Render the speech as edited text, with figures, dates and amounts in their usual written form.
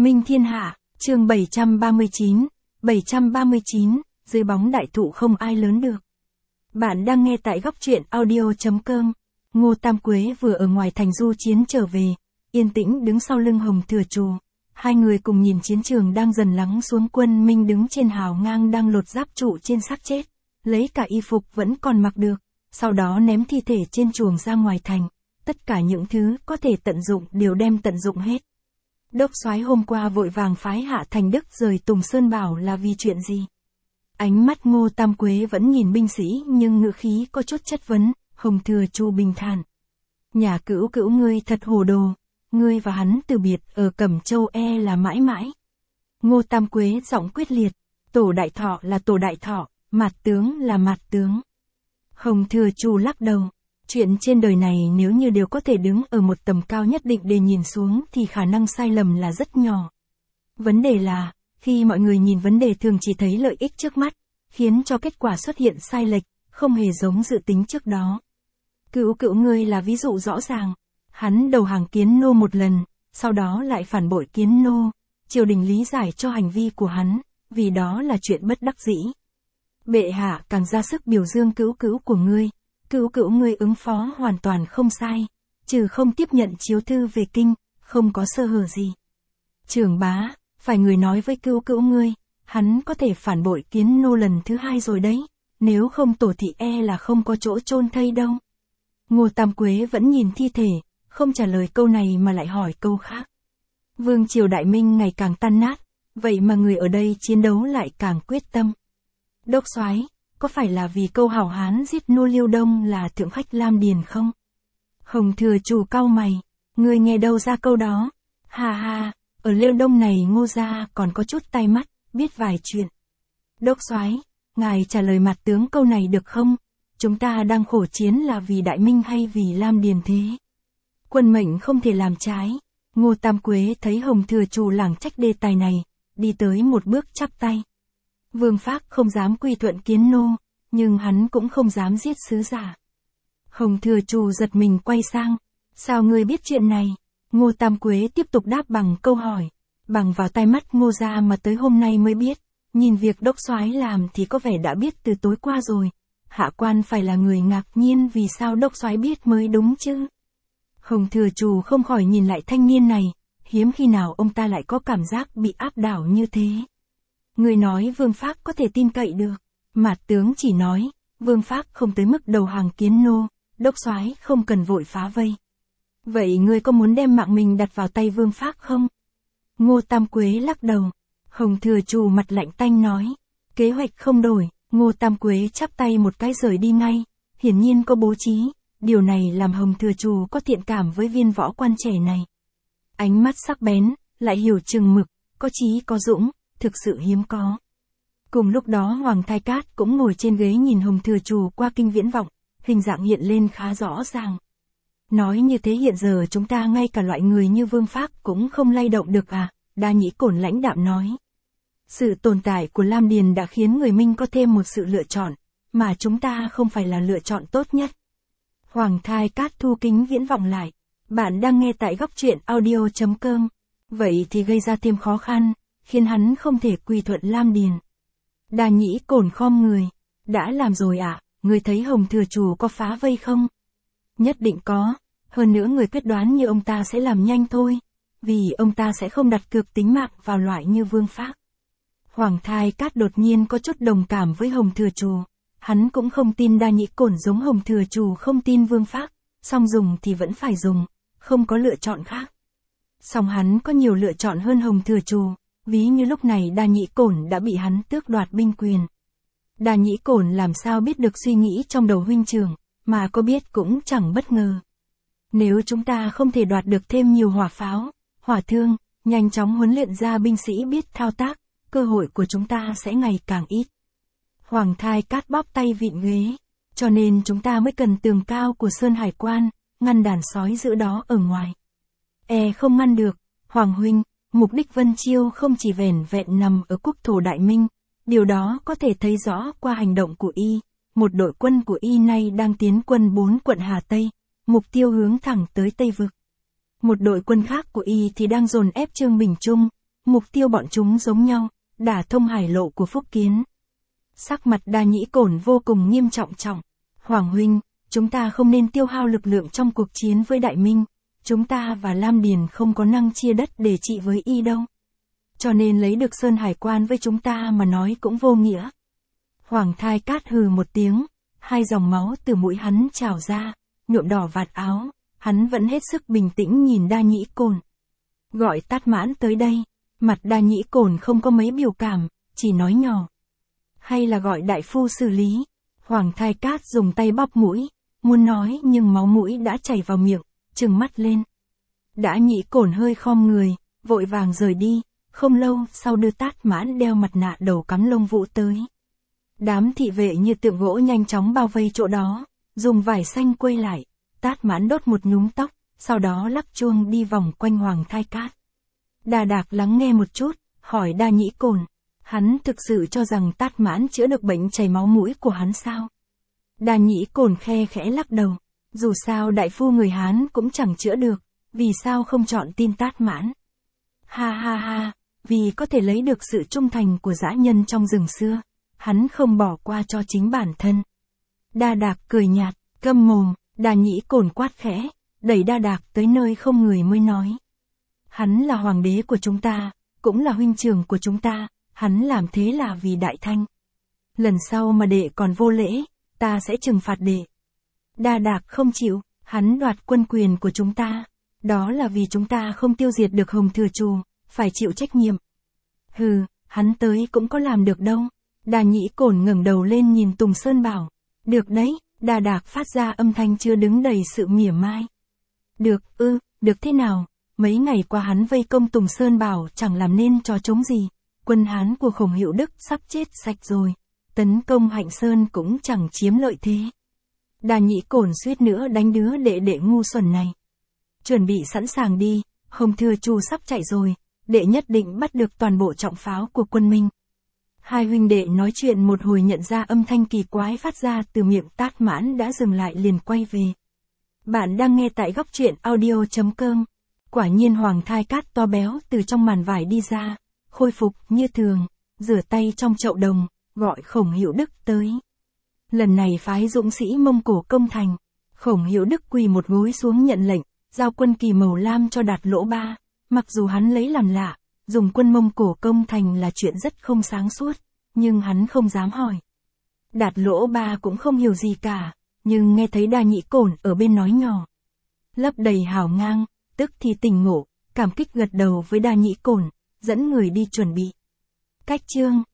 Minh Thiên Hạ, chương 739, dưới bóng đại thụ không ai lớn được. Bạn đang nghe tại góc truyện audio.com. Ngô Tam Quế vừa ở ngoài thành du chiến trở về, yên tĩnh đứng sau lưng Hồng Thừa Trù. Hai người cùng nhìn chiến trường đang dần lắng xuống, Quân Minh đứng trên hào ngang đang lột giáp trụ trên xác chết, lấy cả y phục vẫn còn mặc được, sau đó ném thi thể trên chuồng ra ngoài thành. Tất cả những thứ có thể tận dụng đều đem tận dụng hết. Đốc soái hôm qua vội vàng phái Hạ Thành Đức rời Tùng Sơn Bảo là vì chuyện gì? Ánh mắt Ngô Tam Quế vẫn nhìn binh sĩ nhưng ngữ khí có chút chất vấn. Hồng Thừa Trù bình thản. Nhà Cữu Cữu ngươi thật hồ đồ, ngươi và hắn từ biệt ở Cẩm Châu là mãi mãi. Ngô Tam Quế giọng quyết liệt, Tổ Đại Thọ là Tổ Đại Thọ, Mạt tướng là Mạt tướng. Hồng Thừa Trù lắc đầu. Chuyện trên đời này nếu như đều có thể đứng ở một tầm cao nhất định để nhìn xuống thì khả năng sai lầm là rất nhỏ. Vấn đề là, khi mọi người nhìn vấn đề thường chỉ thấy lợi ích trước mắt, khiến cho kết quả xuất hiện sai lệch, không hề giống dự tính trước đó. Cữu Cữu ngươi là ví dụ rõ ràng. Hắn đầu hàng Kiến Nô một lần, sau đó lại phản bội Kiến Nô. Triều đình lý giải cho hành vi của hắn, vì đó là chuyện bất đắc dĩ. Bệ hạ càng ra sức biểu dương Cữu Cữu của ngươi. Cữu Cữu ngươi ứng phó hoàn toàn không sai, trừ không tiếp nhận chiếu thư về kinh, không có sơ hở gì. Trưởng bá, phải người nói với Cữu Cữu ngươi, hắn có thể phản bội Kiến Nô lần thứ hai rồi đấy, nếu không Tổ thị là không có chỗ chôn thây đâu. Ngô Tam Quế vẫn nhìn thi thể, không trả lời câu này mà lại hỏi câu khác. Vương triều Đại Minh ngày càng tan nát, vậy mà người ở đây chiến đấu lại càng quyết tâm. Đốc soái, có phải là vì câu hảo hán giết nô Liêu Đông là thượng khách Lam Điền không? Hồng Thừa Trù cau mày, ngươi nghe đâu ra câu đó? Ha ha, ở Liêu Đông này Ngô gia còn có chút tay mắt, biết vài chuyện. Đốc soái, ngài trả lời Mạt tướng câu này được không? Chúng ta đang khổ chiến là vì Đại Minh hay vì Lam Điền thế? Quân mệnh không thể làm trái. Ngô Tam Quế thấy Hồng Thừa Trù lảng trách đề tài này, đi tới một bước chắp tay. Vương Phác không dám quy thuận Kiến Nô, nhưng hắn cũng không dám giết sứ giả. Hồng Thừa Trù giật mình quay sang. Sao ngươi biết chuyện này? Ngô Tam Quế tiếp tục đáp bằng câu hỏi. Bằng vào tai mắt Ngô gia mà tới hôm nay mới biết. Nhìn việc đốc soái làm thì có vẻ đã biết từ tối qua rồi. Hạ quan phải là người ngạc nhiên vì sao đốc soái biết mới đúng chứ. Hồng Thừa Trù không khỏi nhìn lại thanh niên này. Hiếm khi nào ông ta lại có cảm giác bị áp đảo như thế. Người nói Vương Phác có thể tin cậy được. Mạt tướng chỉ nói, Vương Phác không tới mức đầu hàng Kiến Nô, đốc soái không cần vội phá vây. Vậy ngươi có muốn đem mạng mình đặt vào tay Vương Phác không? Ngô Tam Quế lắc đầu. Hồng Thừa Trù mặt lạnh tanh nói, kế hoạch không đổi. Ngô Tam Quế chắp tay một cái rời đi ngay, hiển nhiên có bố trí, điều này làm Hồng Thừa Trù có thiện cảm với viên võ quan trẻ này. Ánh mắt sắc bén, lại hiểu chừng mực, có chí có dũng, thực sự hiếm có. Cùng lúc đó Hoàng Thái Cát cũng ngồi trên ghế nhìn Hồng Thừa Trù qua kinh viễn vọng, hình dạng hiện lên khá rõ ràng. Nói như thế hiện giờ chúng ta ngay cả loại người như Vương Phác cũng không lay động được à? Đa Nhĩ Cổn lãnh đạm nói. Sự tồn tại của Lam Điền đã khiến người Minh có thêm một sự lựa chọn, mà chúng ta không phải là lựa chọn tốt nhất. Hoàng Thái Cát thu kính viễn vọng lại. Bạn đang nghe tại góc truyện audio.com. Vậy thì gây ra thêm khó khăn, khiến hắn không thể quy thuận Lam Điền. Đa Nhĩ Cổn khom người. Đã làm rồi ạ, người thấy Hồng Thừa Trù có phá vây không? Nhất định có, hơn nữa người quyết đoán như ông ta sẽ làm nhanh thôi, vì ông ta sẽ không đặt cược tính mạng vào loại như Vương Phác. Hoàng Thái Cát đột nhiên có chút đồng cảm với Hồng Thừa Trù, hắn cũng không tin Đa Nhĩ Cổn giống Hồng Thừa Trù không tin Vương Phác, song dùng thì vẫn phải dùng, không có lựa chọn khác. Song hắn có nhiều lựa chọn hơn Hồng Thừa Trù, ví như lúc này Đa Nhĩ Cổn đã bị hắn tước đoạt binh quyền. Đa Nhĩ Cổn làm sao biết được suy nghĩ trong đầu huynh trưởng, mà có biết cũng chẳng bất ngờ. Nếu chúng ta không thể đoạt được thêm nhiều hỏa pháo, hỏa thương, nhanh chóng huấn luyện ra binh sĩ biết thao tác, cơ hội của chúng ta sẽ ngày càng ít. Hoàng Thái Cát bóp tay vịn ghế, cho nên chúng ta mới cần tường cao của Sơn Hải Quan, ngăn đàn sói giữ đó ở ngoài. Không ngăn được, Hoàng huynh, mục đích Vân Chiêu không chỉ vẻn vẹn nằm ở quốc thổ Đại Minh, điều đó có thể thấy rõ qua hành động của y. Một đội quân của y nay đang tiến quân 4 quận Hà Tây, mục tiêu hướng thẳng tới Tây Vực. Một đội quân khác của y thì đang dồn ép Trương Bình Trung, mục tiêu bọn chúng giống nhau, đả thông hải lộ của Phúc Kiến. Sắc mặt Đa Nhĩ Cổn vô cùng nghiêm trọng. Hoàng huynh, chúng ta không nên tiêu hao lực lượng trong cuộc chiến với Đại Minh, chúng ta và Lam Điền không có năng chia đất để trị với y đâu. Cho nên lấy được Sơn Hải Quan với chúng ta mà nói cũng vô nghĩa. Hoàng Thai Cát hừ một tiếng, hai dòng máu từ mũi hắn trào ra, nhuộm đỏ vạt áo, hắn vẫn hết sức bình tĩnh nhìn Đa Nhĩ Cổn. Gọi Tát Mãn tới đây, mặt Đa Nhĩ Cổn không có mấy biểu cảm, chỉ nói nhỏ. Hay là gọi đại phu xử lý. Hoàng Thai Cát dùng tay bóp mũi, muốn nói nhưng máu mũi đã chảy vào miệng, trừng mắt lên. Đa Nhĩ Cổn hơi khom người, vội vàng rời đi, không lâu sau đưa Tát Mãn đeo mặt nạ đầu cắm lông vũ tới. Đám thị vệ như tượng gỗ nhanh chóng bao vây chỗ đó, dùng vải xanh quây lại, Tát Mãn đốt một nhúm tóc, sau đó lắc chuông đi vòng quanh Hoàng Thai Cát. Đa Đạc lắng nghe một chút, hỏi Đa Nhĩ Cổn, hắn thực sự cho rằng Tát Mãn chữa được bệnh chảy máu mũi của hắn sao? Đa Nhĩ Cổn khe khẽ lắc đầu, dù sao đại phu người Hán cũng chẳng chữa được, vì sao không chọn tin Tát Mãn? Ha ha ha, vì có thể lấy được sự trung thành của dã nhân trong rừng xưa, hắn không bỏ qua cho chính bản thân. Đa Đạc cười nhạt, câm mồm. Đa Nhĩ Cổn quát khẽ, đẩy Đa Đạc tới nơi không người mới nói. Hắn là hoàng đế của chúng ta, cũng là huynh trưởng của chúng ta, hắn làm thế là vì Đại Thanh. Lần sau mà đệ còn vô lễ, ta sẽ trừng phạt đệ. Đa Đạc không chịu, hắn đoạt quân quyền của chúng ta, đó là vì chúng ta không tiêu diệt được Hồng Thừa Trù, phải chịu trách nhiệm. Hừ, hắn tới cũng có làm được đâu. Đa Nhĩ Cổn ngẩng đầu lên nhìn Tùng Sơn bảo, được đấy. Đa Đạc phát ra âm thanh chưa đứng đầy sự mỉa mai. Được, được thế nào, mấy ngày qua hắn vây công Tùng Sơn Bảo chẳng làm nên trò trống gì, quân Hán của Khổng Hữu Đức sắp chết sạch rồi, tấn công Hạnh Sơn cũng chẳng chiếm lợi thế. Đa Nhĩ Cổn suýt nữa đánh đứa đệ đệ ngu xuẩn này. Chuẩn bị sẵn sàng đi, Hồng Thừa Trù sắp chạy rồi, đệ nhất định bắt được toàn bộ trọng pháo của quân Minh. Hai huynh đệ nói chuyện một hồi nhận ra âm thanh kỳ quái phát ra từ miệng Tát Mãn đã dừng lại liền quay về. Bạn đang nghe tại góc truyện audio.com. Quả nhiên Hoàng Thai Cát to béo từ trong màn vải đi ra, khôi phục như thường, rửa tay trong chậu đồng, gọi Khổng Hữu Đức tới. Lần này phái dũng sĩ Mông Cổ công thành, Khổng Hữu Đức quỳ một gối xuống nhận lệnh, giao quân kỳ màu lam cho Đạt Lỗ Ba, mặc dù hắn lấy làm lạ. Dùng quân Mông Cổ công thành là chuyện rất không sáng suốt, nhưng hắn không dám hỏi. Đạt Lỗ Ba cũng không hiểu gì cả, nhưng nghe thấy Đa Nhĩ Cổn ở bên nói nhỏ. Lấp đầy hào ngang, tức thì tỉnh ngộ, cảm kích gật đầu với Đa Nhĩ Cổn, dẫn người đi chuẩn bị. Cách chương